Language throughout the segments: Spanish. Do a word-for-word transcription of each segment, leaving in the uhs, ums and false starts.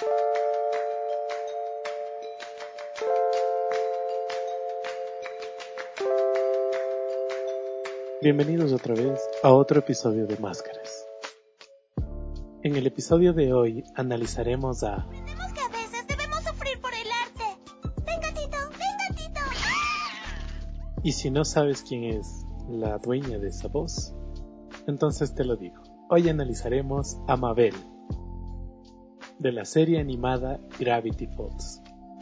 Bienvenidos otra vez a otro episodio de Máscaras. En el episodio de hoy analizaremos a... Aprendemos que a veces debemos sufrir por el arte. Venga, Tito, venga, Tito. Y si no sabes quién es la dueña de esa voz, entonces te lo digo. Hoy analizaremos a Mabel, de la serie animada Gravity Falls.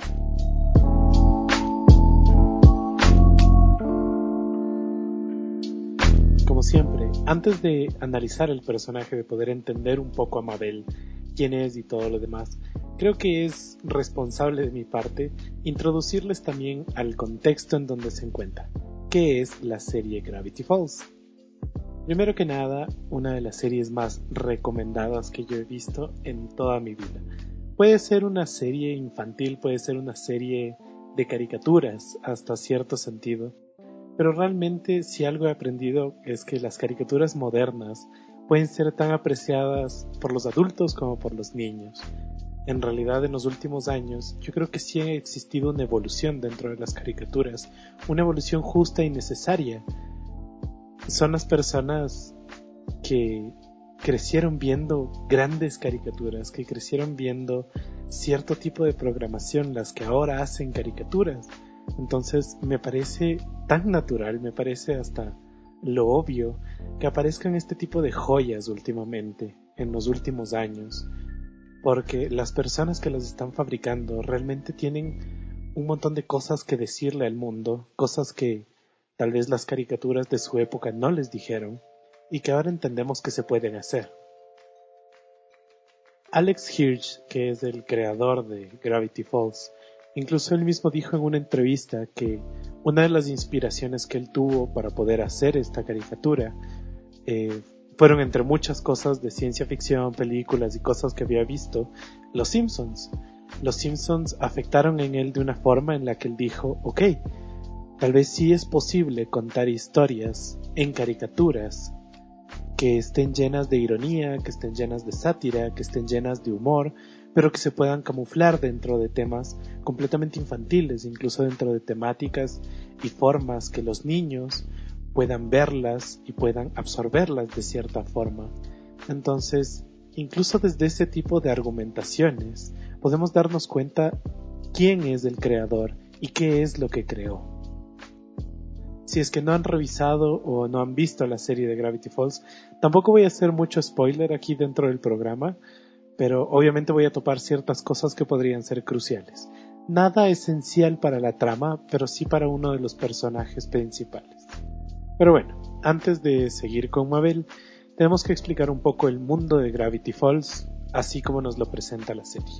Como siempre, antes de analizar el personaje, de poder entender un poco a Mabel, quién es y todo lo demás, creo que es responsable de mi parte introducirles también al contexto en donde se encuentra, que es la serie Gravity Falls. Primero que nada, una de las series más recomendadas que yo he visto en toda mi vida. Puede ser una serie infantil, puede ser una serie de caricaturas hasta cierto sentido, pero realmente si algo he aprendido es que las caricaturas modernas pueden ser tan apreciadas por los adultos como por los niños. En realidad, en los últimos años yo creo que sí ha existido una evolución dentro de las caricaturas, una evolución justa y necesaria. Son las personas que crecieron viendo grandes caricaturas, que crecieron viendo cierto tipo de programación, las que ahora hacen caricaturas. Entonces me parece tan natural, me parece hasta lo obvio que aparezcan este tipo de joyas últimamente, en los últimos años, porque las personas que las están fabricando realmente tienen un montón de cosas que decirle al mundo, cosas que tal vez las caricaturas de su época no les dijeron y que ahora entendemos que se pueden hacer. Alex Hirsch, que es el creador de Gravity Falls, incluso él mismo dijo en una entrevista que una de las inspiraciones que él tuvo para poder hacer esta caricatura eh, fueron, entre muchas cosas de ciencia ficción, películas y cosas que había visto, Los Simpsons. Los Simpsons afectaron en él de una forma en la que él dijo, ok, tal vez sí es posible contar historias en caricaturas que estén llenas de ironía, que estén llenas de sátira, que estén llenas de humor, pero que se puedan camuflar dentro de temas completamente infantiles, incluso dentro de temáticas y formas que los niños puedan verlas y puedan absorberlas de cierta forma. Entonces, incluso desde ese tipo de argumentaciones, podemos darnos cuenta quién es el creador y qué es lo que creó. Si es que no han revisado o no han visto la serie de Gravity Falls, tampoco voy a hacer mucho spoiler aquí dentro del programa, pero obviamente voy a topar ciertas cosas que podrían ser cruciales. Nada esencial para la trama, pero sí para uno de los personajes principales. Pero bueno, antes de seguir con Mabel, tenemos que explicar un poco el mundo de Gravity Falls, así como nos lo presenta la serie.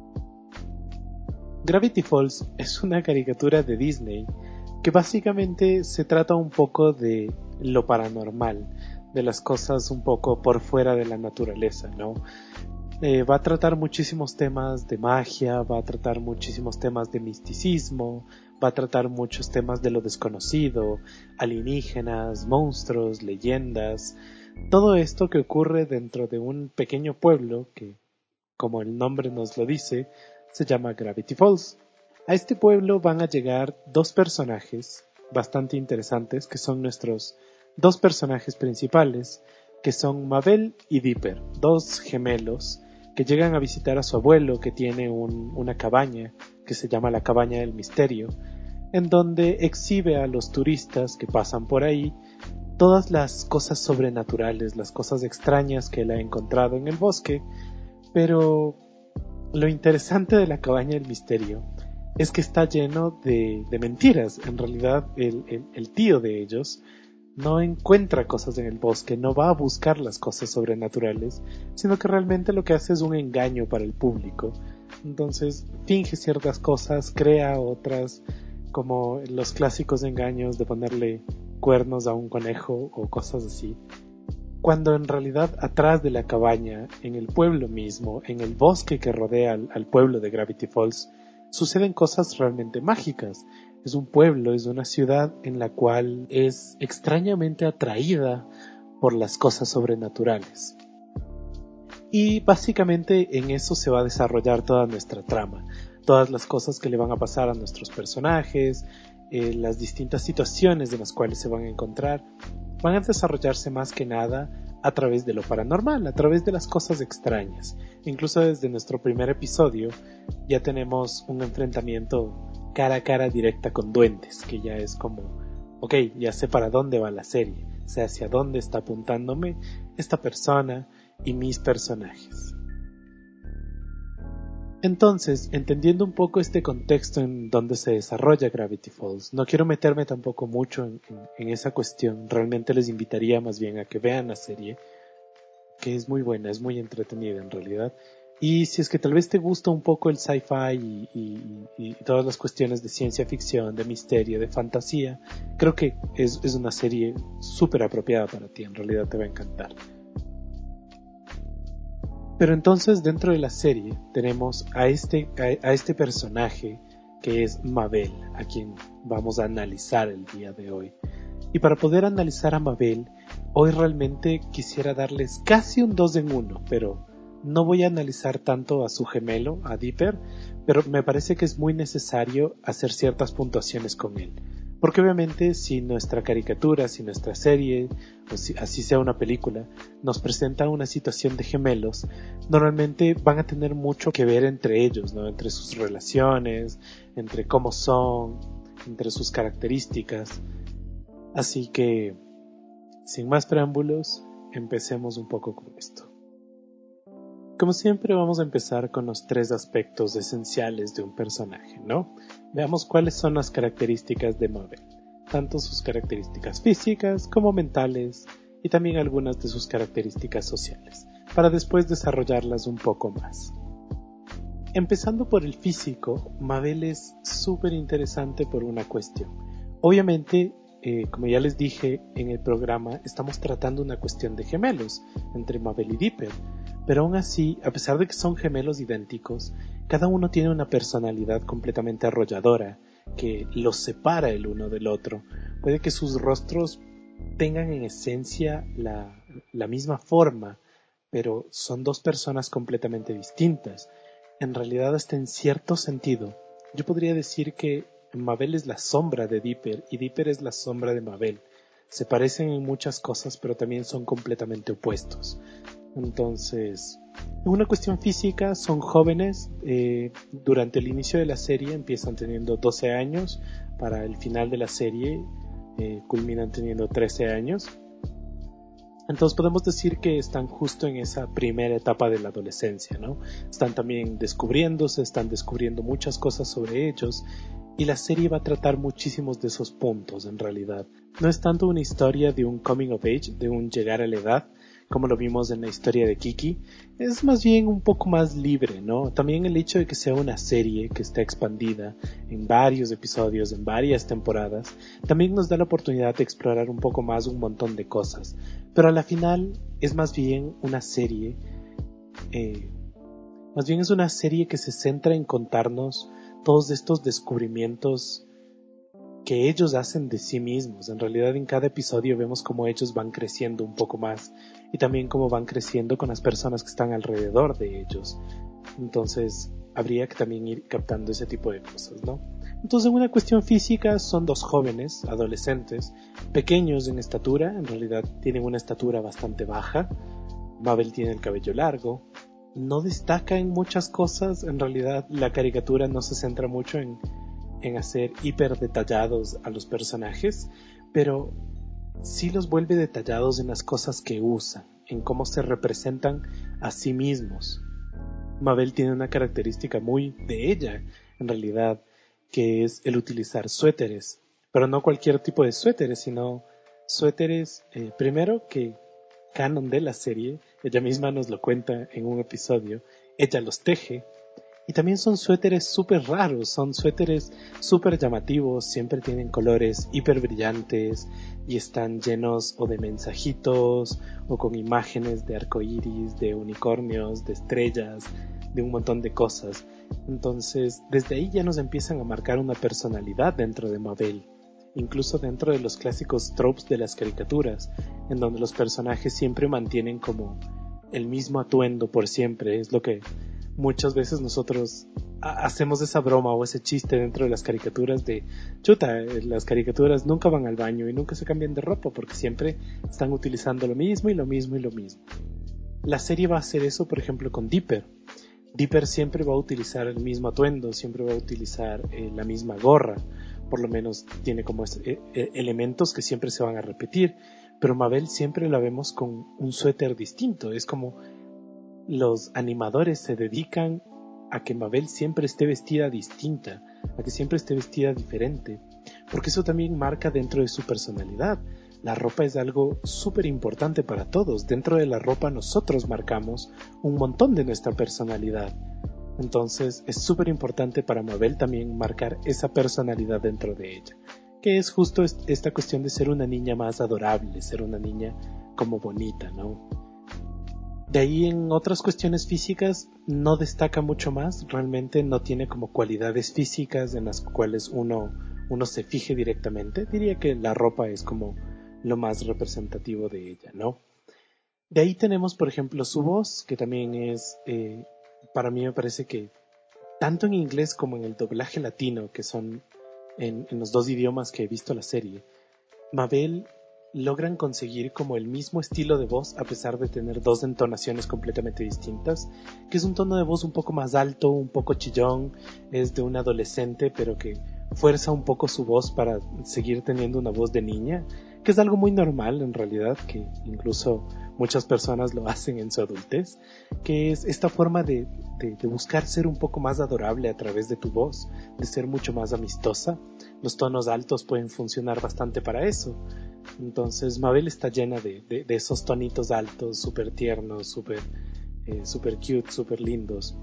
Gravity Falls es una caricatura de Disney que básicamente se trata un poco de lo paranormal, de las cosas un poco por fuera de la naturaleza, ¿no? Eh, va a tratar muchísimos temas de magia, va a tratar muchísimos temas de misticismo, va a tratar muchos temas de lo desconocido, alienígenas, monstruos, leyendas, todo esto que ocurre dentro de un pequeño pueblo que, como el nombre nos lo dice, se llama Gravity Falls. A este pueblo van a llegar dos personajes bastante interesantes, que son nuestros dos personajes principales, que son Mabel y Dipper, dos gemelos que llegan a visitar a su abuelo, que tiene un, una cabaña que se llama la Cabaña del Misterio, en donde exhibe a los turistas que pasan por ahí todas las cosas sobrenaturales, las cosas extrañas que él ha encontrado en el bosque. Pero lo interesante de la Cabaña del Misterio es que está lleno de, de mentiras. En realidad el, el, el tío de ellos no encuentra cosas en el bosque, no va a buscar las cosas sobrenaturales, sino que realmente lo que hace es un engaño para el público. Entonces finge ciertas cosas, crea otras, como los clásicos engaños de ponerle cuernos a un conejo o cosas así, cuando en realidad atrás de la cabaña, en el pueblo mismo, en el bosque que rodea al, al pueblo de Gravity Falls, suceden cosas realmente mágicas. Es un pueblo, es una ciudad en la cual es extrañamente atraída por las cosas sobrenaturales. Y básicamente en eso se va a desarrollar toda nuestra trama, todas las cosas que le van a pasar a nuestros personajes, eh, las distintas situaciones en las cuales se van a encontrar, van a desarrollarse más que nada a través de lo paranormal, a través de las cosas extrañas. Incluso desde nuestro primer episodio ya tenemos un enfrentamiento cara a cara directa con duendes, que ya es como, ok, ya sé para dónde va la serie, sé hacia dónde está apuntándome esta persona y mis personajes. Entonces, entendiendo un poco este contexto en donde se desarrolla Gravity Falls, no quiero meterme tampoco mucho en, en, en esa cuestión. Realmente les invitaría más bien a que vean la serie, que es muy buena, es muy entretenida en realidad. Y si es que tal vez te gusta un poco el sci-fi y, y, y todas las cuestiones de ciencia ficción, de misterio, de fantasía, creo que es, es una serie súper apropiada para ti, en realidad te va a encantar. Pero entonces dentro de la serie tenemos a este, a, a este personaje que es Mabel, a quien vamos a analizar el día de hoy. Y para poder analizar a Mabel, hoy realmente quisiera darles casi un dos en uno, pero no voy a analizar tanto a su gemelo, a Dipper, pero me parece que es muy necesario hacer ciertas puntuaciones con él. Porque obviamente si nuestra caricatura, si nuestra serie, o si así sea una película, nos presenta una situación de gemelos, normalmente van a tener mucho que ver entre ellos, ¿no? Entre sus relaciones, entre cómo son, entre sus características. Así que, sin más preámbulos, empecemos un poco con esto. Como siempre vamos a empezar con los tres aspectos esenciales de un personaje, ¿no? Veamos cuáles son las características de Mabel, tanto sus características físicas como mentales y también algunas de sus características sociales, para después desarrollarlas un poco más. Empezando por el físico, Mabel es súper interesante por una cuestión. Obviamente, eh, como ya les dije en el programa, estamos tratando una cuestión de gemelos entre Mabel y Dipper. Pero aún así, a pesar de que son gemelos idénticos, cada uno tiene una personalidad completamente arrolladora que los separa el uno del otro. Puede que sus rostros tengan en esencia la, la misma forma, pero son dos personas completamente distintas. En realidad, hasta en cierto sentido, yo podría decir que Mabel es la sombra de Dipper y Dipper es la sombra de Mabel. Se parecen en muchas cosas, pero también son completamente opuestos. Entonces, en una cuestión física, son jóvenes, eh, durante el inicio de la serie empiezan teniendo doce años, para el final de la serie eh, culminan teniendo trece años. Entonces podemos decir que están justo en esa primera etapa de la adolescencia, ¿no? Están también descubriéndose, están descubriendo muchas cosas sobre ellos, y la serie va a tratar muchísimos de esos puntos en realidad. No es tanto una historia de un coming of age, de un llegar a la edad, como lo vimos en la historia de Kiki, es más bien un poco más libre, ¿no? También el hecho de que sea una serie que está expandida en varios episodios, en varias temporadas, también nos da la oportunidad de explorar un poco más un montón de cosas. Pero a la final es más bien una serie, eh, más bien es una serie que se centra en contarnos todos estos descubrimientos que ellos hacen de sí mismos. En realidad en cada episodio vemos cómo ellos van creciendo un poco más y también cómo van creciendo con las personas que están alrededor de ellos. Entonces habría que también ir captando ese tipo de cosas, ¿no? Entonces en una cuestión física son dos jóvenes, adolescentes, pequeños en estatura, en realidad tienen una estatura bastante baja. Mabel tiene el cabello largo, no destaca en muchas cosas, en realidad la caricatura no se centra mucho en en hacer hiper detallados a los personajes, pero sí los vuelve detallados en las cosas que usan, en cómo se representan a sí mismos. Mabel tiene una característica muy de ella, en realidad, que es el utilizar suéteres, pero no cualquier tipo de suéteres, sino suéteres, eh, primero que canon de la serie, ella misma nos lo cuenta en un episodio, ella los teje. Y también son suéteres súper raros, son suéteres súper llamativos, siempre tienen colores hiper brillantes y están llenos o de mensajitos o con imágenes de arcoíris, de unicornios, de estrellas, de un montón de cosas. Entonces, desde ahí ya nos empiezan a marcar una personalidad dentro de Mabel, incluso dentro de los clásicos tropes de las caricaturas, en donde los personajes siempre mantienen como el mismo atuendo por siempre. Es lo que muchas veces nosotros ha- hacemos esa broma o ese chiste dentro de las caricaturas de chuta, eh, las caricaturas nunca van al baño y nunca se cambian de ropa porque siempre están utilizando lo mismo y lo mismo y lo mismo. La serie va a hacer eso, por ejemplo, con Dipper. Dipper siempre va a utilizar el mismo atuendo, siempre va a utilizar eh, la misma gorra, por lo menos tiene como es, eh, eh, elementos que siempre se van a repetir, pero Mabel siempre la vemos con un suéter distinto. Es como los animadores se dedican a que Mabel siempre esté vestida distinta, a que siempre esté vestida diferente, porque eso también marca dentro de su personalidad. La ropa es algo súper importante para todos. Dentro de la ropa nosotros marcamos un montón de nuestra personalidad. Entonces es súper importante para Mabel también marcar esa personalidad dentro de ella, que es justo esta cuestión de ser una niña más adorable, ser una niña como bonita, ¿no? De ahí en otras cuestiones físicas no destaca mucho más, realmente no tiene como cualidades físicas en las cuales uno, uno se fije directamente. Diría que la ropa es como lo más representativo de ella, ¿no? De ahí tenemos, por ejemplo, su voz, que también es, eh, para mí me parece que tanto en inglés como en el doblaje latino, que son en, en los dos idiomas que he visto la serie, Mabel logran conseguir como el mismo estilo de voz a pesar de tener dos entonaciones completamente distintas, que es un tono de voz un poco más alto, un poco chillón, es de un adolescente pero que fuerza un poco su voz para seguir teniendo una voz de niña, que es algo muy normal en realidad, que incluso muchas personas lo hacen en su adultez, que es esta forma de, de, de buscar ser un poco más adorable a través de tu voz, de ser mucho más amistosa. Los tonos altos pueden funcionar bastante para eso. Entonces Mabel está llena de, de, de esos tonitos altos, súper tiernos, súper eh, super cute, súper lindos.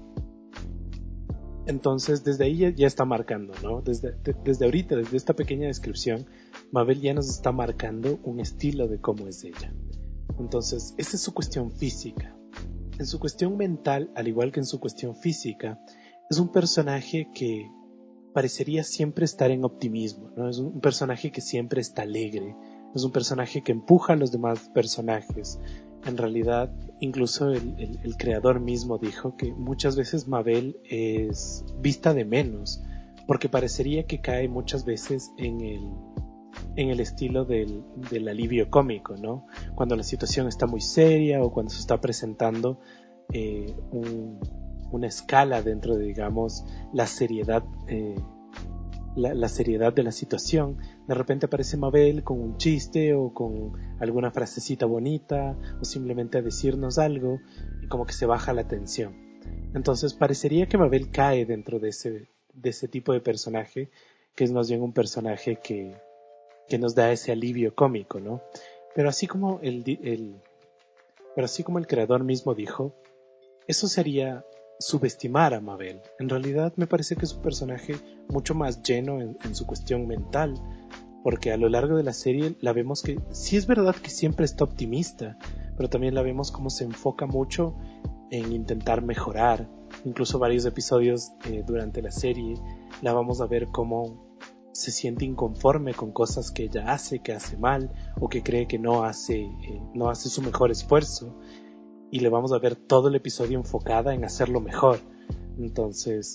Entonces desde ahí ya, ya está marcando, ¿no? Desde, de, desde ahorita, desde esta pequeña descripción, Mabel ya nos está marcando un estilo de cómo es ella. Entonces, esa es su cuestión física. En su cuestión mental, al igual que en su cuestión física, es un personaje que parecería siempre estar en optimismo, ¿no? Es un personaje que siempre está alegre, es un personaje que empuja a los demás personajes. En realidad, incluso el, el, el creador mismo dijo que muchas veces Mabel es vista de menos, porque parecería que cae muchas veces en el, en el estilo del, del alivio cómico, ¿no? Cuando la situación está muy seria o cuando se está presentando eh, un, una escala dentro de, digamos, la seriedad eh, La, la seriedad de la situación. De repente aparece Mabel con un chiste o con alguna frasecita bonita o simplemente a decirnos algo y como que se baja la tensión. Entonces parecería que Mabel cae dentro de ese, de ese tipo de personaje, que es más bien un personaje que, que nos da ese alivio cómico, ¿no? Pero así como el, el, pero así como el creador mismo dijo, eso sería subestimar a Mabel. En realidad me parece que es un personaje mucho más lleno en, en su cuestión mental, porque a lo largo de la serie la vemos que sí es verdad que siempre está optimista, pero también la vemos como se enfoca mucho en intentar mejorar. Incluso varios episodios eh, durante la serie la vamos a ver cómo se siente inconforme con cosas que ella hace, que hace mal o que cree que no hace, eh, no hace su mejor esfuerzo. Y le vamos a ver todo el episodio enfocada en hacerlo mejor. Entonces,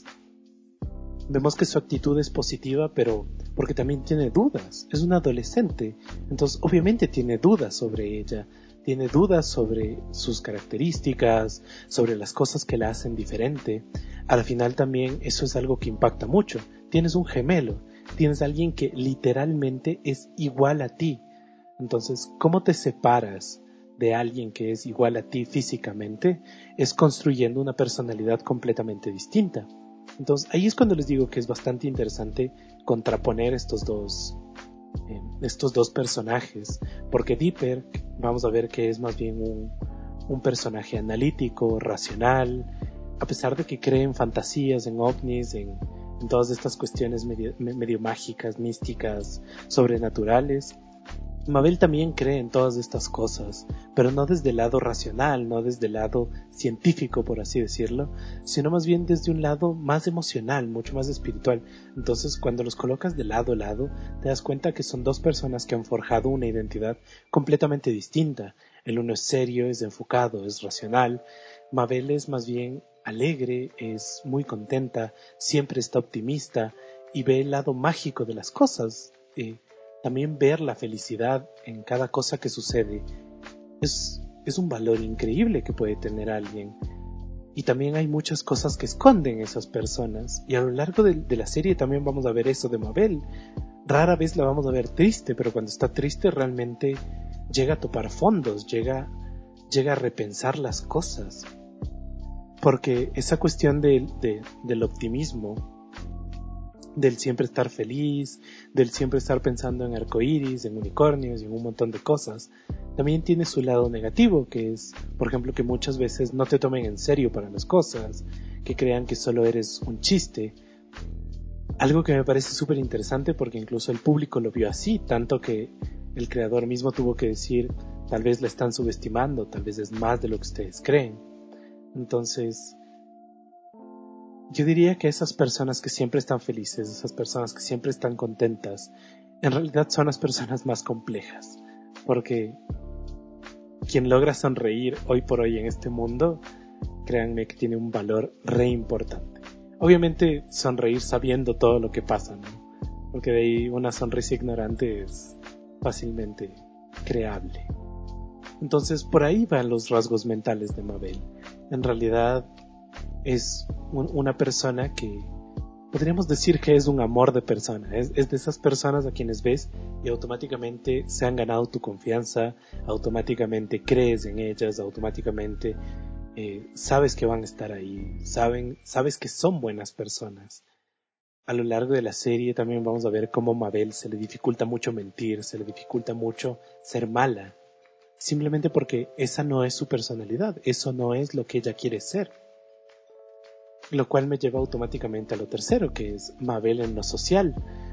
vemos que su actitud es positiva, pero porque también tiene dudas. Es una adolescente. Entonces, obviamente tiene dudas sobre ella. Tiene dudas sobre sus características, sobre las cosas que la hacen diferente. Al final también eso es algo que impacta mucho. Tienes un gemelo. Tienes a alguien que literalmente es igual a ti. Entonces, ¿cómo te separas de alguien que es igual a ti físicamente? Es construyendo una personalidad completamente distinta. Entonces ahí es cuando les digo que es bastante interesante contraponer estos dos eh, estos dos personajes, porque Dipper vamos a ver que es más bien un, un personaje analítico, racional, a pesar de que cree en fantasías, en ovnis, en, en todas estas cuestiones medio, medio mágicas, místicas, sobrenaturales. Mabel también cree en todas estas cosas, pero no desde el lado racional, no desde el lado científico, por así decirlo, sino más bien desde un lado más emocional, mucho más espiritual. Entonces, cuando los colocas de lado a lado, te das cuenta que son dos personas que han forjado una identidad completamente distinta. El uno es serio, es enfocado, es racional. Mabel es más bien alegre, es muy contenta, siempre está optimista y ve el lado mágico de las cosas. Eh, también ver la felicidad en cada cosa que sucede es, es un valor increíble que puede tener alguien. Y también hay muchas cosas que esconden esas personas. Y a lo largo de, de la serie también vamos a ver eso de Mabel. Rara vez la vamos a ver triste, pero cuando está triste realmente llega a topar fondos, llega, llega a repensar las cosas. Porque esa cuestión de, de, del optimismo, del siempre estar feliz, del siempre estar pensando en arcoíris, en unicornios y en un montón de cosas, también tiene su lado negativo, que es, por ejemplo, que muchas veces no te tomen en serio para las cosas, que crean que solo eres un chiste. Algo que me parece súper interesante porque incluso el público lo vio así, tanto que el creador mismo tuvo que decir, tal vez la están subestimando, tal vez es más de lo que ustedes creen. Entonces, yo diría que esas personas que siempre están felices, esas personas que siempre están contentas, en realidad son las personas más complejas, porque quien logra sonreír hoy por hoy en este mundo, créanme que tiene un valor re importante. Obviamente sonreír sabiendo todo lo que pasa, ¿no? Porque de ahí una sonrisa ignorante es fácilmente creable. Entonces por ahí van los rasgos mentales de Mabel. En realidad es un, una persona que podríamos decir que es un amor de persona, es, es de esas personas a quienes ves y automáticamente se han ganado tu confianza, automáticamente crees en ellas, automáticamente eh, sabes que van a estar ahí, saben, sabes que son buenas personas. A lo largo de la serie también vamos a ver cómo Mabel se le dificulta mucho mentir, se le dificulta mucho ser mala, simplemente porque esa no es su personalidad, eso no es lo que ella quiere ser. Lo cual me lleva automáticamente a lo tercero, que es Mabel en lo social.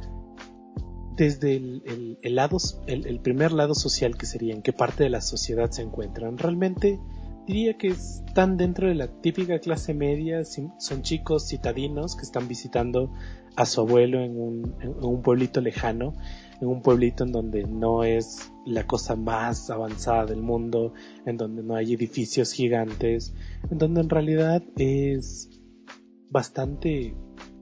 Desde el, el, el, lado, el, el primer lado social, que sería en qué parte de la sociedad se encuentran, realmente diría que están dentro de la típica clase media, son chicos citadinos que están visitando a su abuelo en un, en un pueblito lejano, en un pueblito en donde no es la cosa más avanzada del mundo, en donde no hay edificios gigantes, en donde en realidad es bastante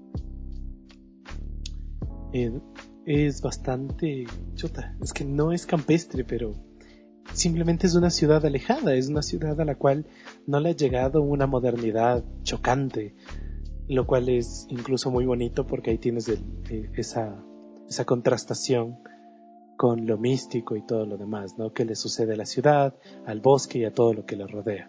eh, es bastante chuta, es que no es campestre, pero simplemente es una ciudad alejada, es una ciudad a la cual no le ha llegado una modernidad chocante, lo cual es incluso muy bonito porque ahí tienes el, eh, esa, esa contrastación con lo místico y todo lo demás, ¿no? Que le sucede a la ciudad, al bosque y a todo lo que le rodea.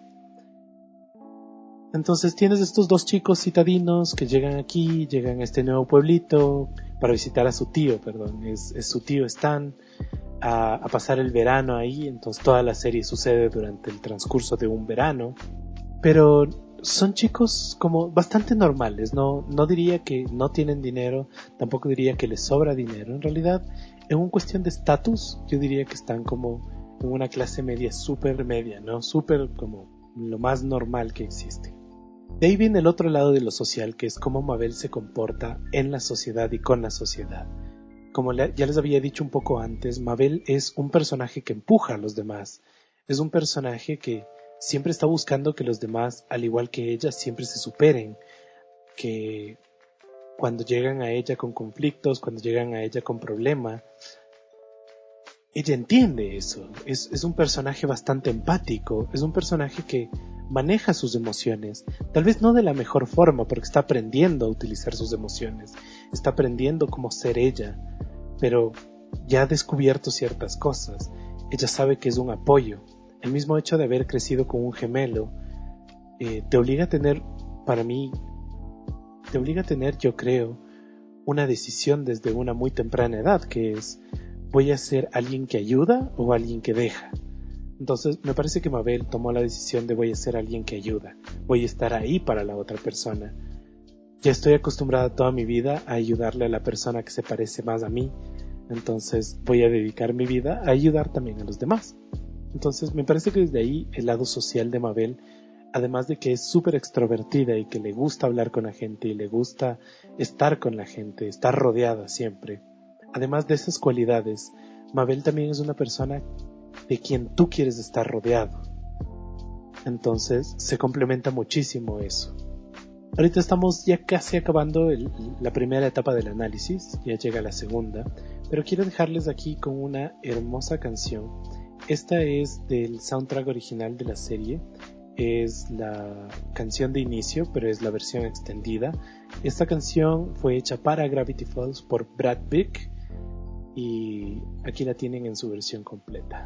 Entonces tienes estos dos chicos citadinos que llegan aquí, llegan a este nuevo pueblito para visitar a su tío, perdón, es, es su tío Stan, a, a pasar el verano ahí. Entonces toda la serie sucede durante el transcurso de un verano, pero son chicos como bastante normales, no, no diría que no tienen dinero, tampoco diría que les sobra dinero, en realidad en una cuestión de estatus yo diría que están como en una clase media súper media, ¿no? Súper como lo más normal que existe. De ahí viene el otro lado de lo social, que es cómo Mabel se comporta en la sociedad y con la sociedad. Como ya les había dicho un poco antes, Mabel es un personaje que empuja a los demás. Es un personaje que siempre está buscando que los demás, al igual que ella, siempre se superen. Que cuando llegan a ella con conflictos, cuando llegan a ella con problemas, ella entiende eso. Es, es un personaje bastante empático. Es un personaje que maneja sus emociones, tal vez no de la mejor forma porque está aprendiendo a utilizar sus emociones, está aprendiendo cómo ser ella, pero ya ha descubierto ciertas cosas. Ella sabe que es un apoyo. El mismo hecho de haber crecido con un gemelo eh, te obliga a tener, para mí, te obliga a tener, yo creo, una decisión desde una muy temprana edad, que es, ¿voy a ser alguien que ayuda o alguien que deja? Entonces me parece que Mabel tomó la decisión de voy a ser alguien que ayuda, voy a estar ahí para la otra persona. Ya estoy acostumbrada toda mi vida a ayudarle a la persona que se parece más a mí, entonces voy a dedicar mi vida a ayudar también a los demás. Entonces me parece que desde ahí el lado social de Mabel, además de que es súper extrovertida y que le gusta hablar con la gente y le gusta estar con la gente, estar rodeada siempre, además de esas cualidades, Mabel también es una persona de quien tú quieres estar rodeado. Entonces se complementa muchísimo eso. Ahorita estamos ya casi acabando el, la primera etapa del análisis, ya llega la segunda, pero quiero dejarles aquí con una hermosa canción. Esta es del soundtrack original de la serie, es la canción de inicio, pero es la versión extendida. Esta canción fue hecha para Gravity Falls por Brad Pitt y aquí la tienen en su versión completa.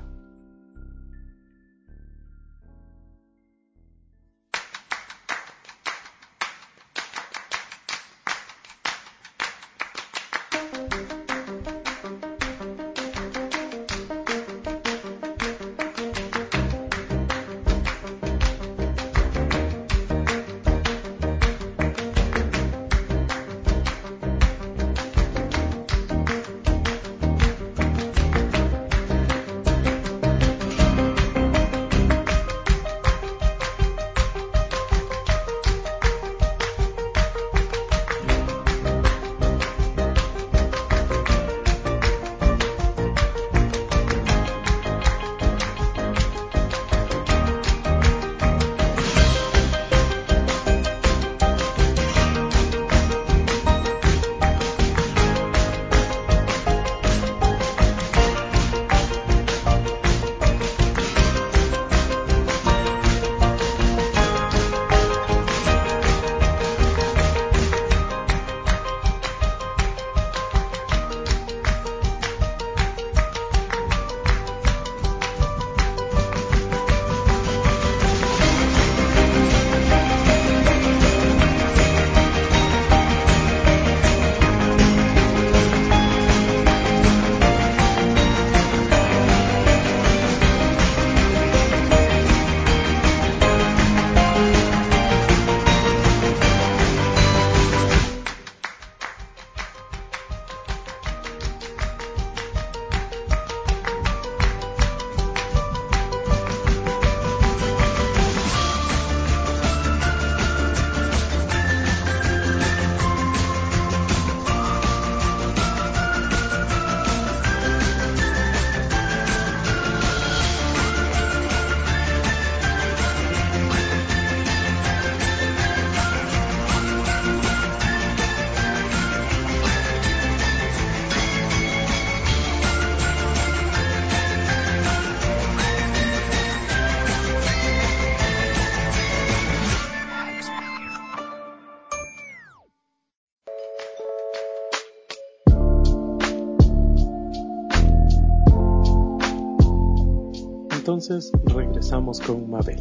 Entonces regresamos con Mabel.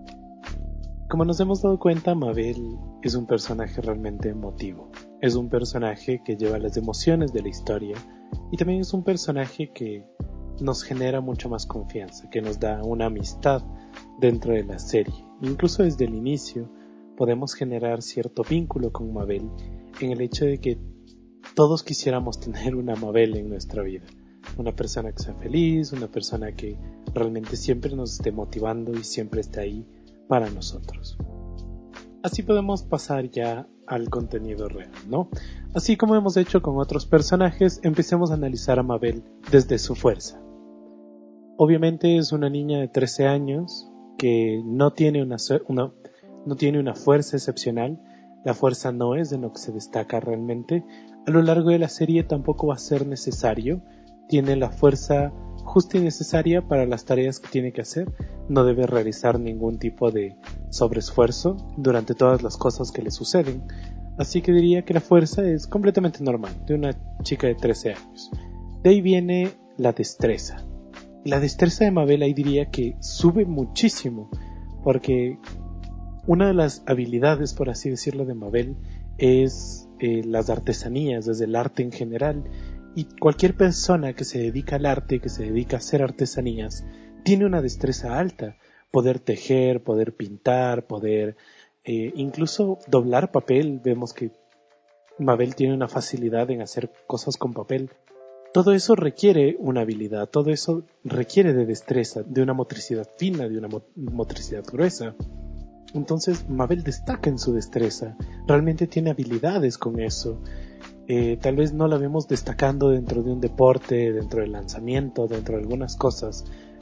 Como nos hemos dado cuenta, Mabel es un personaje realmente emotivo. Es un personaje que lleva las emociones de la historia y también es un personaje que nos genera mucho más confianza, que nos da una amistad dentro de la serie. Incluso desde el inicio podemos generar cierto vínculo con Mabel en el hecho de que todos quisiéramos tener una Mabel en nuestra vida. Una persona que sea feliz, una persona que realmente siempre nos esté motivando y siempre esté ahí para nosotros. Así podemos pasar ya al contenido real, ¿no? Así como hemos hecho con otros personajes, empecemos a analizar a Mabel desde su fuerza. Obviamente es una niña de trece años que no tiene una, una, no tiene una fuerza excepcional. La fuerza no es de lo que se destaca realmente. A lo largo de la serie tampoco va a ser necesario. Tiene la fuerza justa y necesaria para las tareas que tiene que hacer. No debe realizar ningún tipo de sobreesfuerzo durante todas las cosas que le suceden. Así que diría que la fuerza es completamente normal, de una chica de trece años. De ahí viene la destreza. La destreza de Mabel ahí diría que sube muchísimo, porque una de las habilidades, por así decirlo, de Mabel es eh, las artesanías, desde el arte en general. Y cualquier persona que se dedica al arte, que se dedica a hacer artesanías, tiene una destreza alta. Poder tejer, poder pintar, poder eh, incluso doblar papel. Vemos que Mabel tiene una facilidad en hacer cosas con papel. Todo eso requiere una habilidad, todo eso requiere de destreza, de una motricidad fina, de una mo- motricidad gruesa. Entonces Mabel destaca en su destreza, realmente tiene habilidades con eso. Eh, tal vez no la vemos destacando dentro de un deporte, dentro del lanzamiento, dentro de algunas cosas,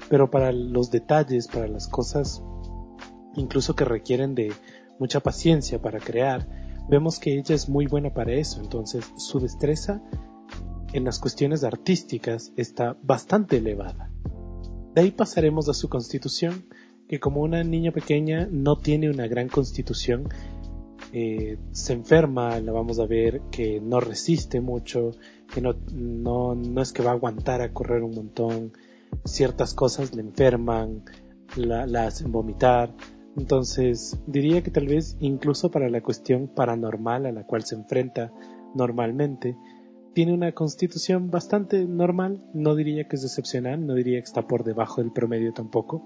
pero para los detalles, para las cosas incluso que requieren de mucha paciencia para crear, vemos que ella es muy buena para eso. Entonces su destreza en las cuestiones artísticas está bastante elevada. De ahí pasaremos a su constitución, que como una niña pequeña no tiene una gran constitución, eh, se enferma, la vamos a ver que no resiste mucho, que no, no, no es que va a aguantar a correr un montón, ciertas cosas le enferman, la, la hacen vomitar. Entonces diría que tal vez incluso para la cuestión paranormal a la cual se enfrenta normalmente, tiene una constitución bastante normal. No diría que es excepcional, no diría que está por debajo del promedio tampoco.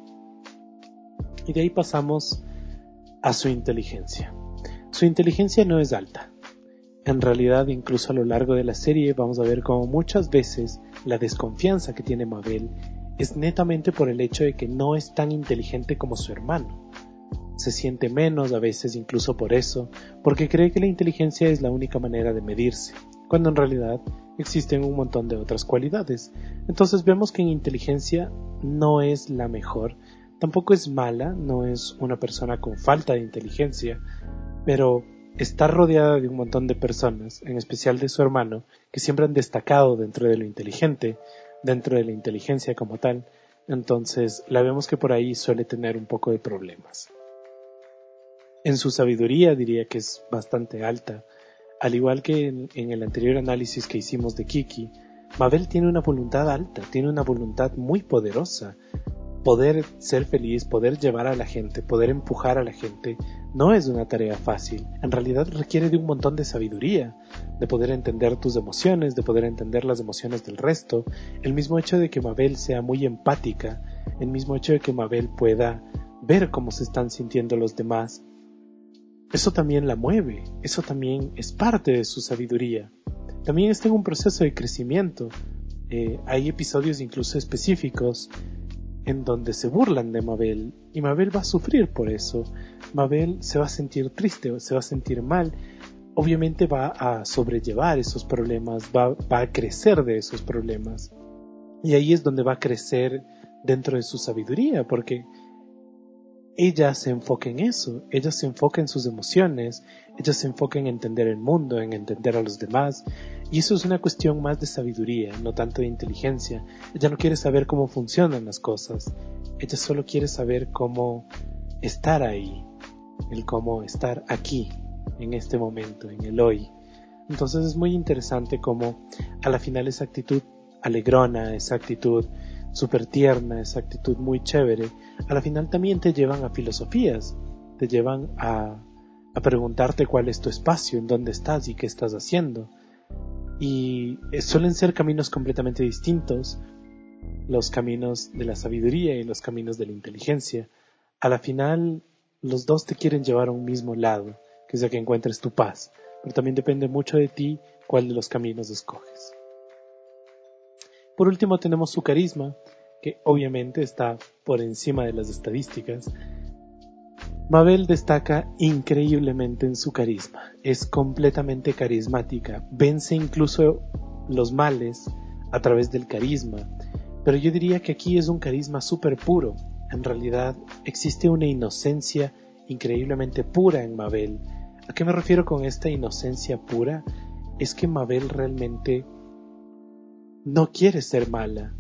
Y de ahí pasamos a su inteligencia. Su inteligencia no es alta. En realidad, incluso a lo largo de la serie vamos a ver cómo muchas veces la desconfianza que tiene Mabel es netamente por el hecho de que no es tan inteligente como su hermano. Se siente menos a veces incluso por eso, porque cree que la inteligencia es la única manera de medirse, cuando en realidad existen un montón de otras cualidades. Entonces vemos que en inteligencia no es la mejor, tampoco es mala, no es una persona con falta de inteligencia, pero está rodeada de un montón de personas, en especial de su hermano, que siempre han destacado dentro de lo inteligente, dentro de la inteligencia como tal. Entonces la vemos que por ahí suele tener un poco de problemas. En su sabiduría diría que es bastante alta. Al igual que en, en el anterior análisis que hicimos de Kiki, Mabel tiene una voluntad alta, tiene una voluntad muy poderosa. Poder ser feliz, poder llevar a la gente, poder empujar a la gente, no es una tarea fácil. En realidad requiere de un montón de sabiduría, de poder entender tus emociones, de poder entender las emociones del resto. El mismo hecho de que Mabel sea muy empática, el mismo hecho de que Mabel pueda ver cómo se están sintiendo los demás, eso también la mueve, eso también es parte de su sabiduría. También está en un proceso de crecimiento. Eh, hay episodios incluso específicos en donde se burlan de Mabel, y Mabel va a sufrir por eso. Mabel se va a sentir triste, se va a sentir mal. Obviamente va a sobrellevar esos problemas, va, va a crecer de esos problemas. Y ahí es donde va a crecer dentro de su sabiduría, porque ella se enfoca en eso, ella se enfoca en sus emociones, ella se enfoca en entender el mundo, en entender a los demás, y eso es una cuestión más de sabiduría, no tanto de inteligencia. Ella no quiere saber cómo funcionan las cosas, ella solo quiere saber cómo estar ahí, el cómo estar aquí, en este momento, en el hoy. Entonces es muy interesante cómo a la final esa actitud alegrona, esa actitud súper tierna, esa actitud muy chévere, a la final también te llevan a filosofías, te llevan a, a preguntarte cuál es tu espacio, en dónde estás y qué estás haciendo. Y suelen ser caminos completamente distintos, los caminos de la sabiduría y los caminos de la inteligencia. A la final los dos te quieren llevar a un mismo lado, que es el que encuentres tu paz, pero también depende mucho de ti cuál de los caminos escoges. Por último tenemos su carisma, que obviamente está por encima de las estadísticas. Mabel destaca increíblemente en su carisma, es completamente carismática, vence incluso los males a través del carisma, pero yo diría que aquí es un carisma súper puro. En realidad existe una inocencia increíblemente pura en Mabel. ¿A qué me refiero con esta inocencia pura? Es que Mabel realmente no quiere ser mala,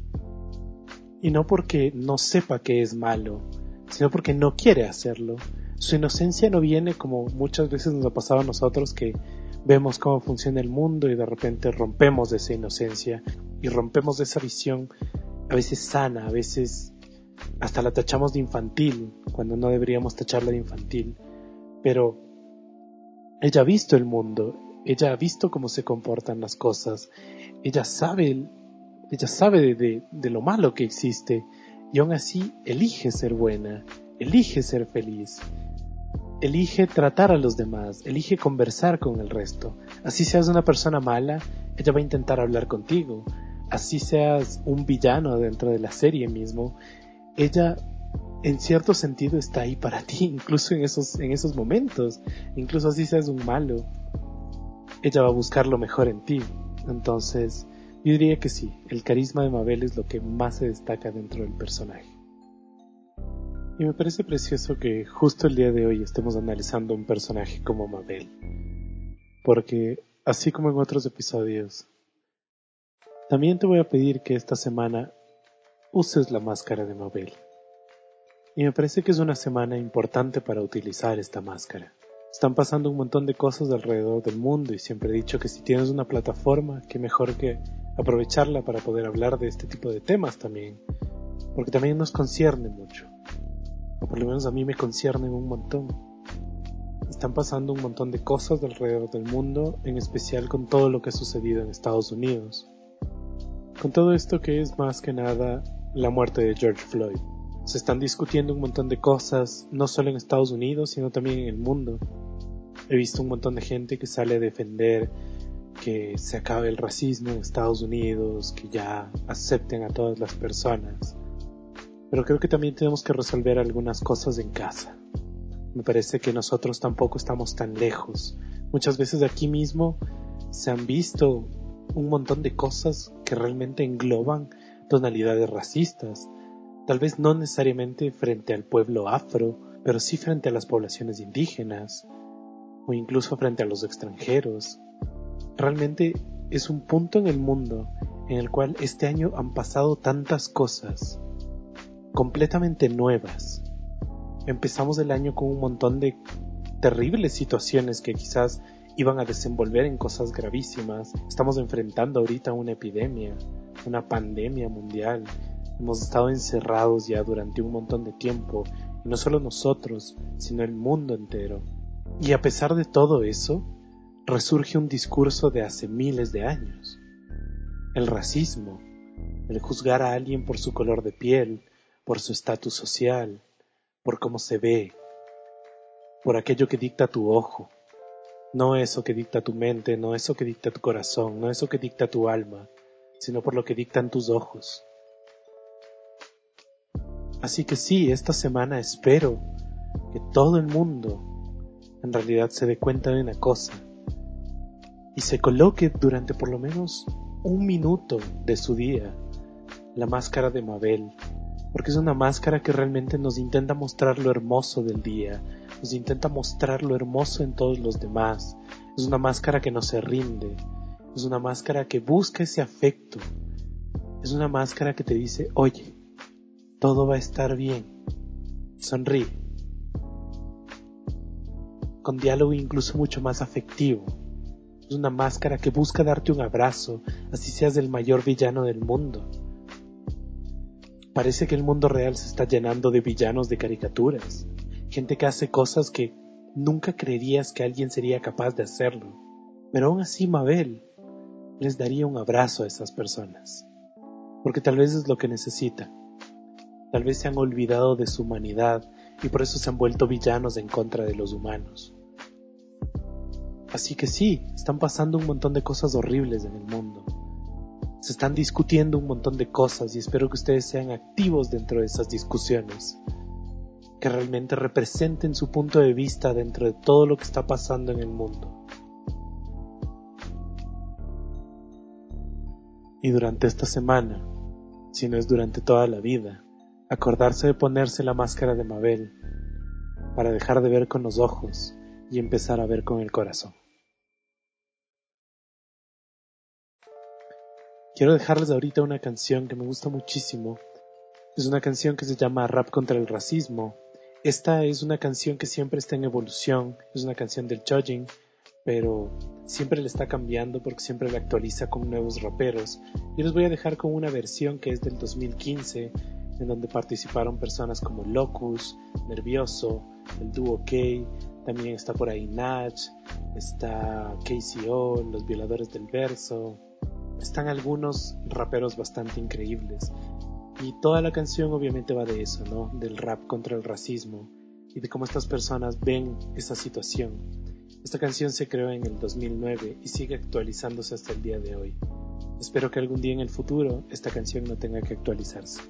y no porque no sepa que es malo, sino porque no quiere hacerlo. Su inocencia no viene como muchas veces nos ha pasado a nosotros, que vemos cómo funciona el mundo y de repente rompemos esa inocencia y rompemos esa visión a veces sana, a veces hasta la tachamos de infantil cuando no deberíamos tacharla de infantil. Pero ella ha visto el mundo, ella ha visto cómo se comportan las cosas, ella sabe, ella sabe de, de, de lo malo que existe, y aún así elige ser buena, elige ser feliz, elige tratar a los demás, elige conversar con el resto. Así seas una persona mala, ella va a intentar hablar contigo. Así seas un villano dentro de la serie mismo, ella en cierto sentido está ahí para ti, incluso en esos, en esos momentos. Incluso así seas un malo, ella va a buscar lo mejor en ti. Entonces Yo diría que sí, el carisma de Mabel es lo que más se destaca dentro del personaje. Y me parece precioso que justo el día de hoy estemos analizando un personaje como Mabel. Porque, así como en otros episodios, también te voy a pedir que esta semana uses la máscara de Mabel. Y me parece que es una semana importante para utilizar esta máscara. Están pasando un montón de cosas alrededor del mundo y siempre he dicho que si tienes una plataforma, qué mejor que aprovecharla para poder hablar de este tipo de temas también. Porque también nos concierne mucho. O por lo menos a mí me conciernen un montón. Están pasando un montón de cosas alrededor del mundo, en especial con todo lo que ha sucedido en Estados Unidos. Con todo esto que es más que nada la muerte de George Floyd. Se están discutiendo un montón de cosas, no solo en Estados Unidos, sino también en el mundo. He visto un montón de gente que sale a defender que se acabe el racismo en Estados Unidos, que ya acepten a todas las personas. Pero creo que también tenemos que resolver algunas cosas en casa. Me parece que nosotros tampoco estamos tan lejos. Muchas veces aquí mismo se han visto un montón de cosas que realmente engloban tonalidades racistas. Tal vez no necesariamente frente al pueblo afro, pero sí frente a las poblaciones indígenas o incluso frente a los extranjeros. Realmente es un punto en el mundo en el cual este año han pasado tantas cosas completamente nuevas. Empezamos el año con un montón de terribles situaciones que quizás iban a desenvolver en cosas gravísimas. Estamos enfrentando ahorita una epidemia, una pandemia mundial. Hemos estado encerrados ya durante un montón de tiempo, y no solo nosotros, sino el mundo entero. Y a pesar de todo eso, resurge un discurso de hace miles de años. El racismo, el juzgar a alguien por su color de piel, por su estatus social, por cómo se ve, por aquello que dicta tu ojo. No eso que dicta tu mente, no eso que dicta tu corazón, no eso que dicta tu alma, sino por lo que dictan tus ojos. Así que sí, esta semana espero que todo el mundo en realidad se dé cuenta de una cosa y se coloque durante por lo menos un minuto de su día la máscara de Mabel, porque es una máscara que realmente nos intenta mostrar lo hermoso del día, nos intenta mostrar lo hermoso en todos los demás. Es una máscara que no se rinde, es una máscara que busca ese afecto, es una máscara que te dice, oye, todo va a estar bien, sonríe, con diálogo incluso mucho más afectivo. Es una máscara que busca darte un abrazo, así seas el mayor villano del mundo. Parece que el mundo real se está llenando de villanos de caricaturas, gente que hace cosas que nunca creerías que alguien sería capaz de hacerlo. Pero aún así Mabel les daría un abrazo a esas personas, porque tal vez es lo que necesitan. Tal vez se han olvidado de su humanidad y por eso se han vuelto villanos en contra de los humanos. Así que sí, están pasando un montón de cosas horribles en el mundo. Se están discutiendo un montón de cosas y espero que ustedes sean activos dentro de esas discusiones, que realmente representen su punto de vista dentro de todo lo que está pasando en el mundo. Y durante esta semana, si no es durante toda la vida, acordarse de ponerse la máscara de Mabel para dejar de ver con los ojos y empezar a ver con el corazón. Quiero dejarles ahorita una canción que me gusta muchísimo. Es una canción que se llama Rap contra el Racismo. Esta es una canción que siempre está en evolución, es una canción del Chojin, pero siempre le está cambiando porque siempre la actualiza con nuevos raperos. Y les voy a dejar con una versión que es del dos mil quince, en donde participaron personas como Locus, Nervioso, el dúo K, también está por ahí Nach, está K C O, Los Violadores del Verso. Están algunos raperos bastante increíbles. Y toda la canción obviamente va de eso, ¿no? Del rap contra el racismo y de cómo estas personas ven esa situación. Esta canción se creó en el dos mil nueve y sigue actualizándose hasta el día de hoy. Espero que algún día en el futuro esta canción no tenga que actualizarse.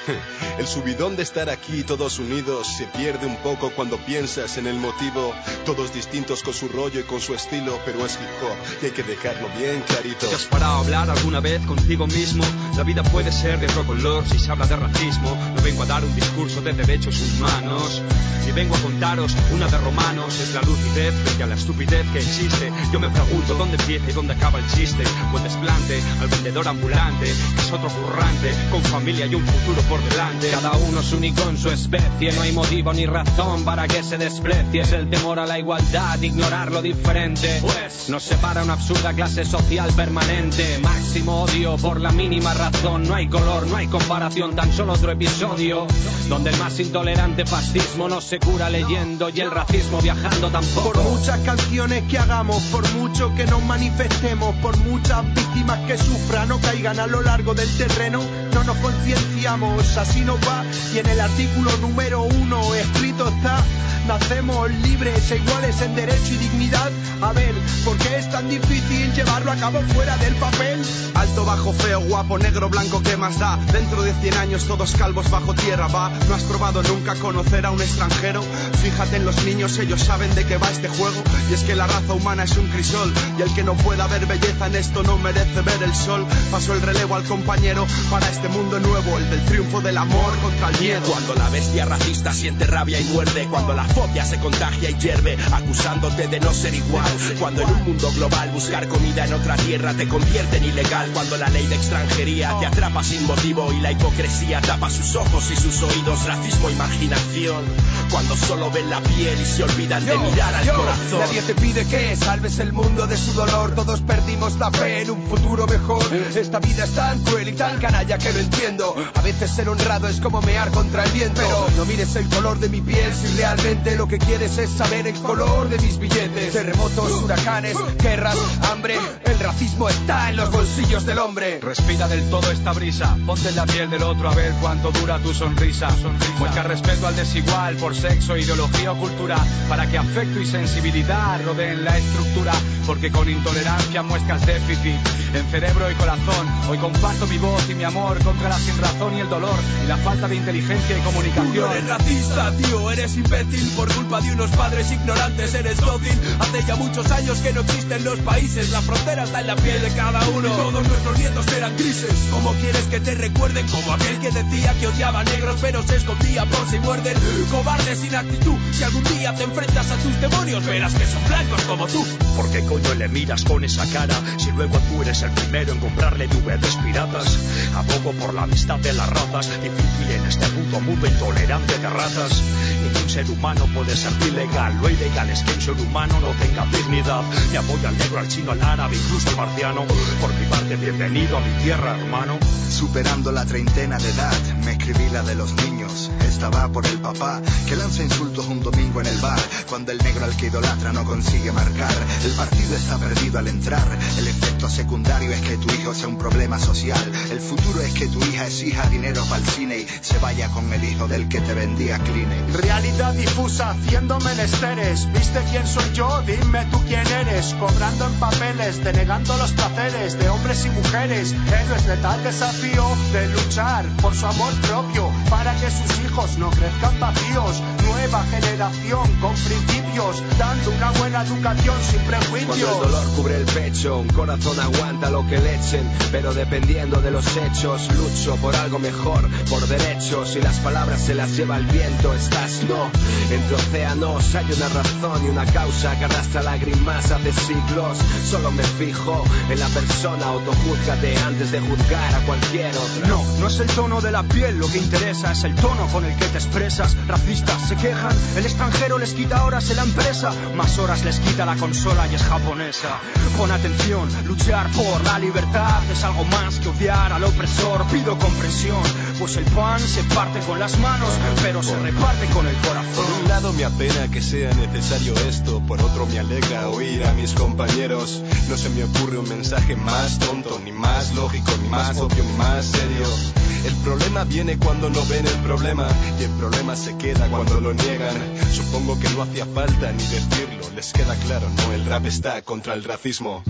El subidón de estar aquí todos unidos se pierde un poco cuando piensas en el motivo. Todos distintos con su rollo y con su estilo, pero es hip hop y hay que dejarlo bien clarito. ¿Te has parado a hablar alguna vez contigo mismo? La vida puede ser de otro color si se habla de racismo. No vengo a dar un discurso de derechos humanos, ni vengo a contaros una de romanos. Es la lucidez frente a la estupidez que existe. Yo me pregunto dónde empieza y dónde acaba el chiste. O el desplante al vendedor ambulante, que es otro currante, con familia y un futuro por delante. Cada uno es único en su especie, no hay motivo ni razón para que se desprecie. Es el temor a la igualdad, ignorar lo diferente, pues nos separa una absurda clase social permanente. Máximo odio por la mínima razón, no hay color, no hay comparación, tan solo otro episodio donde el más intolerante fascismo no se cura leyendo y el racismo viajando tampoco. Por muchas canciones que hagamos, por mucho que nos manifestemos, por muchas víctimas que sufran o caigan a lo largo del terreno, no nos concienciamos, así nos va. Y en el artículo número uno escrito está: nacemos libres e iguales en derecho y dignidad. A ver, ¿por qué es tan difícil llevarlo a cabo fuera del papel? Alto, bajo, feo, guapo, negro, blanco, ¿qué más da? Dentro de cien años todos calvos bajo tierra, va. ¿No has probado nunca conocer a un extranjero? Fíjate en los niños, ellos saben de qué va este juego. Y es que la raza humana es un crisol, y el que no pueda ver belleza en esto no merece ver el sol. Paso el relevo al compañero para este mundo nuevo, el del triunfo del amor contra el miedo. Cuando la bestia racista siente rabia y muerde, cuando la fobia se contagia y hierve, acusándote de no ser igual. Cuando en un mundo global buscar comida en otra tierra te convierte en ilegal. Cuando la ley de extranjería te atrapa sin motivo y la hipocresía tapa sus ojos y sus oídos. Racismo, imaginación, cuando solo ven la piel y se olvidan de yo, mirar al yo, corazón. Nadie te pide que salves el mundo de su dolor. Todos perdimos la fe en un futuro mejor. Esta vida es tan cruel y tan canalla que no entiendo. A veces ser honrado es como mear contra el viento. Pero no mires el color de mi piel si realmente lo que quieres es saber el color de mis billetes. Terremotos, huracanes, guerras, hambre. El racismo está en los bolsillos del hombre. Respira del todo esta brisa, ponte en la piel del otro a ver cuánto dura tu sonrisa. Muestra respeto al desigual por sexo, ideología o cultura, para que afecto y sensibilidad rodeen la estructura. Porque con intolerancia muestras déficit en cerebro y corazón. Hoy comparto mi voz y mi amor contra la sinrazón y el dolor y la falta de inteligencia y comunicación. Tú no eres racista, tío, eres imbécil. Por culpa de unos padres ignorantes eres dócil. Hace ya muchos años que no existen los países. La frontera está en la piel de cada uno. Y todos nuestros nietos eran grises. ¿Cómo quieres que te recuerden? Como aquel que decía que odiaba negros pero se escondía por si muerden. Cobarde sin actitud. Si algún día te enfrentas a tus demonios verás que son blancos como tú. ¿Por qué coño le miras con esa cara si luego tú eres el primero en comprarle D V Ds piratas? Abogo por la amistad de las razas, difícil en este puto mundo intolerante de ratas. Ningún ser humano puede ser ilegal. Lo ilegal es que un ser humano no tenga dignidad. Me apoyo al negro, al chino, al árabe, incluso al marciano. Por mi parte, bienvenido a mi tierra, hermano. Superando la treintena de edad, me escribí la de los niños. Esta va por el papá que lanza insultos un domingo en el bar, cuando el negro al que idolatra no consigue marcar. El partido está perdido al entrar. El efecto secundario es que tu hijo sea un problema social. El futuro es que tu hija exija dinero para el cine y se vaya con el hijo del que te vendía Kleenex. Realidad difusa haciendo menesteres. ¿Viste quién soy yo? Dime tú quién eres. Cobrando en papeles, denegando los placeres de hombres y mujeres. Héroes de tal desafío de luchar por su amor propio, para que sus hijos no crezcan vacíos. Nueva generación con principios, dando una buena educación sin prejuicios. Cuando el dolor cubre el pecho, un corazón aguanta lo que le echen, pero dependiendo de los hechos, lucho por algo mejor, por derechos, y las palabras se las lleva el viento. Estás no, entre océanos hay una razón y una causa que arrastra lágrimas hace siglos. Solo me fijo en la persona, autojúzgate antes de juzgar a cualquier otra. No, no es el tono de la piel lo que interesa, es el tono con el que te expresas. Racistas se quejan, el extranjero les quita horas en la empresa, más horas les quita la consola y es japonesa. Pon atención, luchar por la libertad es algo más que odiar al opresor. Pido comprensión, pues el pan se parte con las manos, pero se reparte con el corazón. Por un lado me apena que sea necesario esto, por otro me alegra oír a mis compañeros. No se me ocurre un mensaje más tonto, ni más lógico, ni más obvio, ni más serio. El problema viene cuando no ven el problema, y el problema se queda cuando lo niegan. Supongo que no hacía falta ni decirlo, les queda claro, no, el rap está contra el racismo.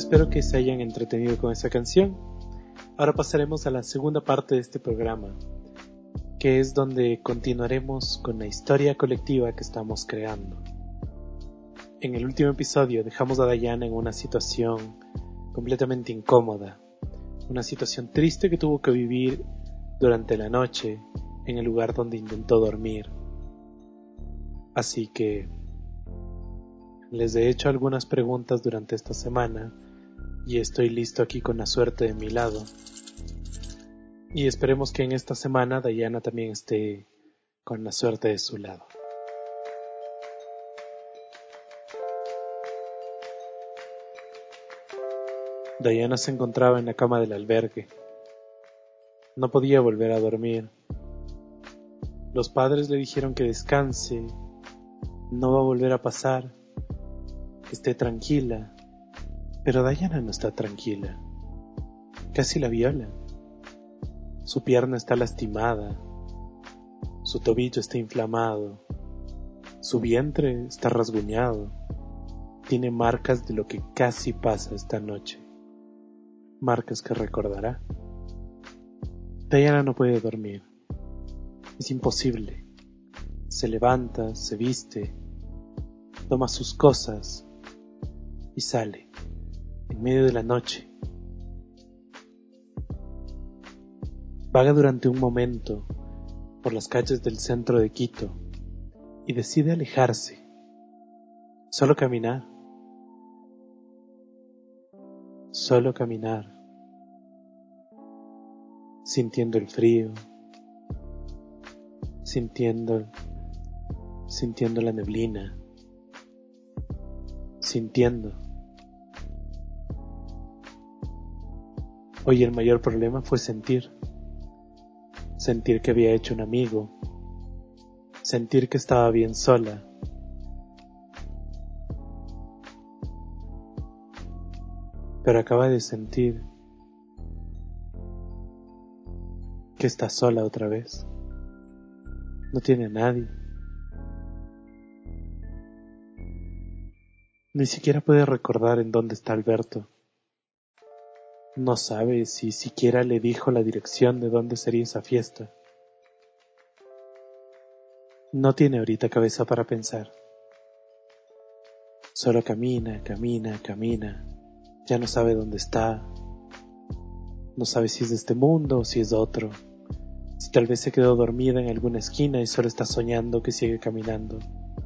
espero que se hayan entretenido con esa canción. Ahora pasaremos a la segunda parte de este programa, que es donde continuaremos con la historia colectiva que estamos creando. En el último episodio dejamos a Diana en una situación completamente incómoda, una situación triste que tuvo que vivir durante la noche en el lugar donde intentó dormir. Así que les he hecho algunas preguntas durante esta semana y estoy listo aquí con la suerte de mi lado. Y esperemos que en esta semana Diana también esté con la suerte de su lado. Diana se encontraba en la cama del albergue. No podía volver a dormir. Los padres le dijeron que descanse, no va a volver a pasar, que esté tranquila. Pero Diana no está tranquila. Casi la violan. Su pierna está lastimada, su tobillo está inflamado, su vientre está rasguñado. Tiene marcas de lo que casi pasa esta noche. Marcas que recordará. Diana no puede dormir. Es imposible. Se levanta, se viste, toma sus cosas y sale en medio de la noche. Vaga durante un momento por las calles del centro de Quito y decide alejarse, solo caminar, solo caminar. Sintiendo el frío, sintiendo, sintiendo la neblina, sintiendo. Hoy el mayor problema fue sentir, sentir que había hecho un amigo, sentir que estaba bien sola. Pero acaba de sentir que está sola otra vez. No tiene a nadie. Ni siquiera puede recordar en dónde está Alberto. No sabe si siquiera le dijo la dirección de dónde sería esa fiesta. No tiene ahorita cabeza para pensar. Solo camina, camina, camina. Ya no sabe dónde está. No sabe si es de este mundo o si es de otro. Si tal vez se quedó dormida en alguna esquina y solo está soñando que sigue caminando.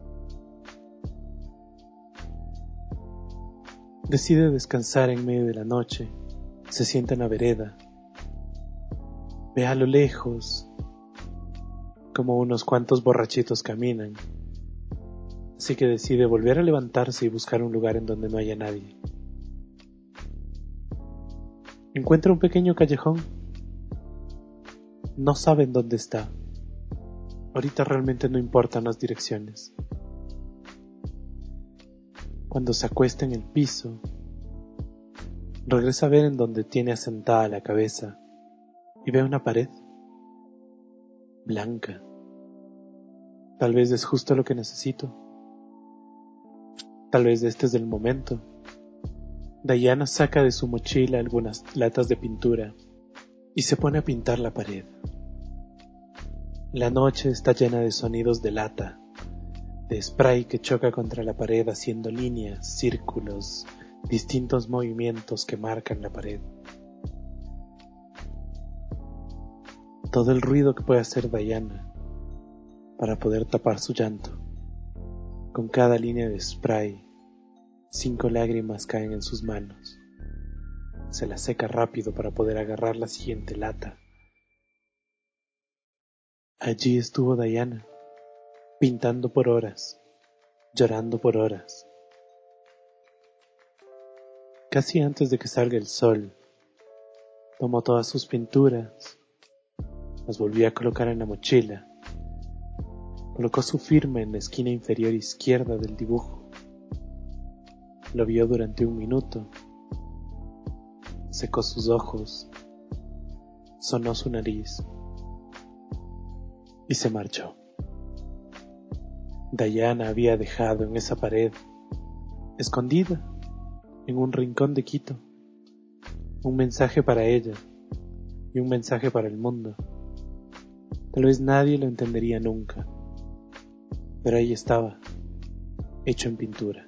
Decide descansar en medio de la noche. Se sienta en la vereda. Ve a lo lejos como unos cuantos borrachitos caminan. Así que decide volver a levantarse y buscar un lugar en donde no haya nadie. Encuentra un pequeño callejón. No saben dónde está. Ahorita realmente no importan las direcciones. Cuando se acuesta en el piso, regresa a ver en donde tiene asentada la cabeza y ve una pared blanca. Tal vez es justo lo que necesito. Tal vez este es el momento. Diana saca de su mochila algunas latas de pintura y se pone a pintar la pared. La noche está llena de sonidos de lata, de spray que choca contra la pared haciendo líneas, círculos, distintos movimientos que marcan la pared. Todo el ruido que puede hacer Diana para poder tapar su llanto. Con cada línea de spray, cinco lágrimas caen en sus manos. Se las seca rápido para poder agarrar la siguiente lata. Allí estuvo Diana, pintando por horas, llorando por horas. Casi antes de que salga el sol, tomó todas sus pinturas, las volvió a colocar en la mochila, colocó su firma en la esquina inferior izquierda del dibujo, lo vio durante un minuto, secó sus ojos, sonó su nariz y se marchó. Diana había dejado en esa pared, escondida, en un rincón de Quito. Un mensaje para ella y un mensaje para el mundo. Tal vez nadie lo entendería nunca, pero ahí estaba, hecho en pintura.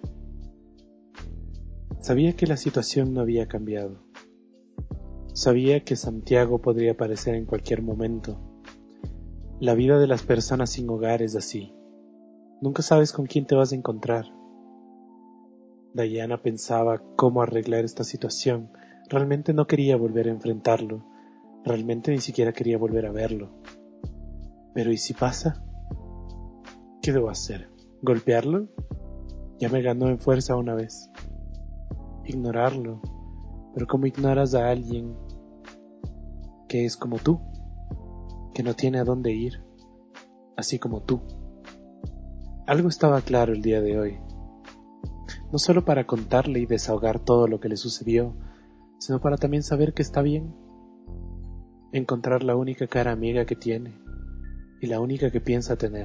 Sabía que la situación no había cambiado. Sabía que Santiago podría aparecer en cualquier momento. La vida de las personas sin hogar es así. Nunca sabes con quién te vas a encontrar. Dayana pensaba cómo arreglar esta situación. Realmente no quería volver a enfrentarlo. Realmente ni siquiera quería volver a verlo. Pero ¿y si pasa? ¿Qué debo hacer? ¿Golpearlo? Ya me ganó en fuerza una vez. Ignorarlo. Pero ¿cómo ignoras a alguien que es como tú? Que no tiene a dónde ir, así como tú. Algo estaba claro el día de hoy. No solo para contarle y desahogar todo lo que le sucedió, sino para también saber que está bien. Encontrar la única cara amiga que tiene y la única que piensa tener.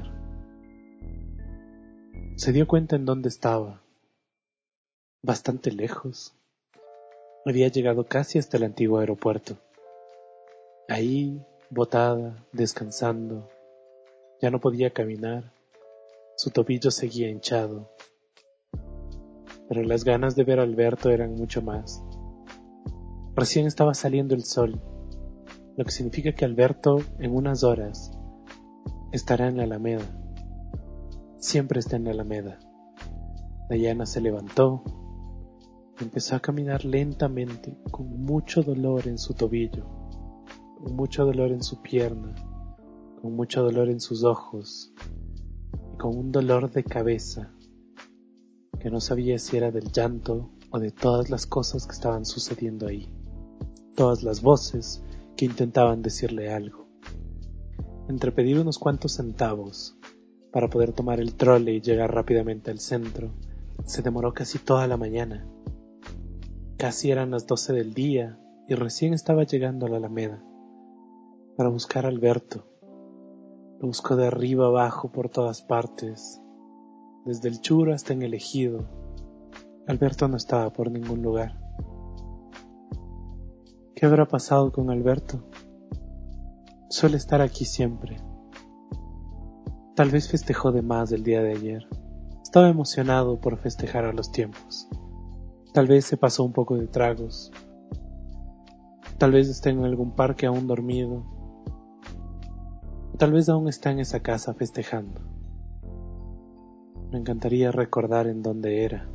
Se dio cuenta en dónde estaba. Bastante lejos. Había llegado casi hasta el antiguo aeropuerto. Ahí, botada, descansando. Ya no podía caminar. Su tobillo seguía hinchado. Pero las ganas de ver a Alberto eran mucho más. Recién estaba saliendo el sol, lo que significa que Alberto, en unas horas, estará en la Alameda. Siempre está en la Alameda. Dayana se levantó. Empezó a caminar lentamente, con mucho dolor en su tobillo, con mucho dolor en su pierna, con mucho dolor en sus ojos, y con un dolor de cabeza, que no sabía si era del llanto o de todas las cosas que estaban sucediendo ahí, todas las voces que intentaban decirle algo. Entre pedir unos cuantos centavos para poder tomar el trole y llegar rápidamente al centro, se demoró casi toda la mañana. Casi eran las doce del día y recién estaba llegando a la Alameda para buscar a Alberto. Lo buscó de arriba abajo por todas partes, desde el Churo hasta en el Ejido. Alberto no estaba por ningún lugar. ¿Qué habrá pasado con Alberto? Suele estar aquí siempre. Tal vez festejó de más el día de ayer. Estaba emocionado por festejar a los tiempos. Tal vez se pasó un poco de tragos. Tal vez está en algún parque aún dormido. Tal vez aún está en esa casa festejando. Me encantaría recordar en dónde era.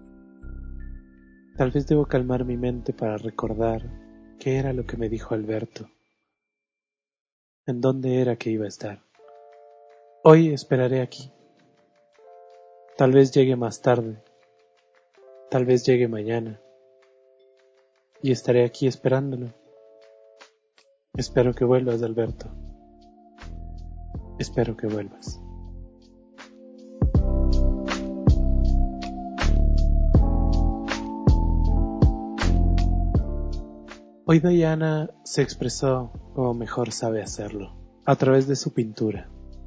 Tal vez debo calmar mi mente para recordar qué era lo que me dijo Alberto. En dónde era que iba a estar. Hoy esperaré aquí. Tal vez llegue más tarde. Tal vez llegue mañana. Y estaré aquí esperándolo. Espero que vuelvas, Alberto. Espero que vuelvas. Hoy Dayana se expresó como mejor sabe hacerlo, a través de su pintura.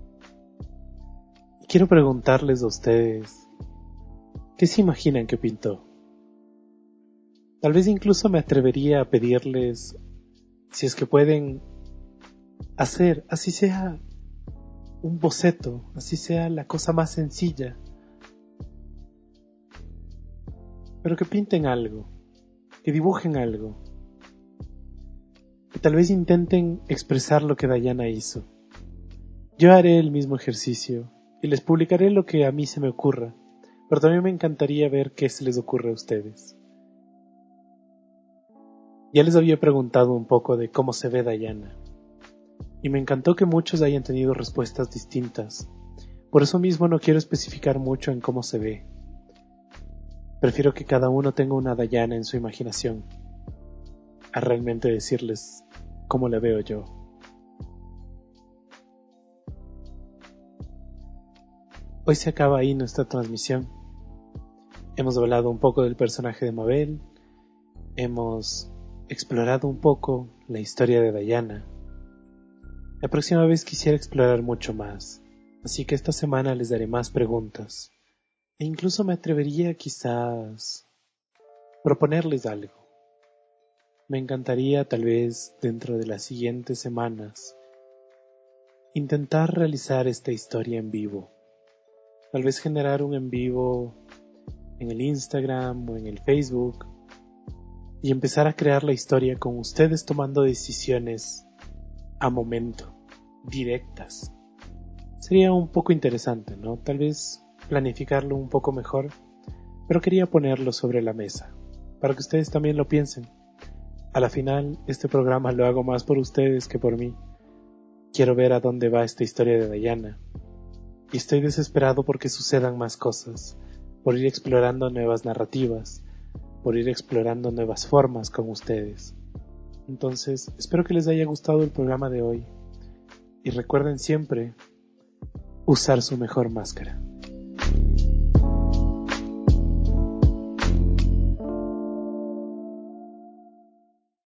Y quiero preguntarles a ustedes, ¿qué se imaginan que pintó? Tal vez incluso me atrevería a pedirles, si es que pueden hacer, así sea un boceto, así sea la cosa más sencilla, pero que pinten algo, que dibujen algo, que tal vez intenten expresar lo que Dayana hizo. Yo haré el mismo ejercicio y les publicaré lo que a mí se me ocurra, pero también me encantaría ver qué se les ocurre a ustedes. Ya les había preguntado un poco de cómo se ve Dayana, y me encantó que muchos hayan tenido respuestas distintas. Por eso mismo no quiero especificar mucho en cómo se ve. Prefiero que cada uno tenga una Dayana en su imaginación, a realmente decirles cómo la veo yo. Hoy se acaba ahí nuestra transmisión. Hemos hablado un poco del personaje de Mabel, hemos explorado un poco la historia de Dayana. La próxima vez quisiera explorar mucho más, así que esta semana les daré más preguntas, e incluso me atrevería quizás proponerles algo. Me encantaría tal vez dentro de las siguientes semanas intentar realizar esta historia en vivo. Tal vez generar un en vivo en el Instagram o en el Facebook y empezar a crear la historia con ustedes tomando decisiones a momento, directas. Sería un poco interesante, ¿no? Tal vez planificarlo un poco mejor, pero quería ponerlo sobre la mesa, para que ustedes también lo piensen. A la final, este programa lo hago más por ustedes que por mí. Quiero ver a dónde va esta historia de Dayana. Y estoy desesperado porque sucedan más cosas, por ir explorando nuevas narrativas, por ir explorando nuevas formas con ustedes. Entonces, espero que les haya gustado el programa de hoy. Y recuerden siempre usar su mejor máscara.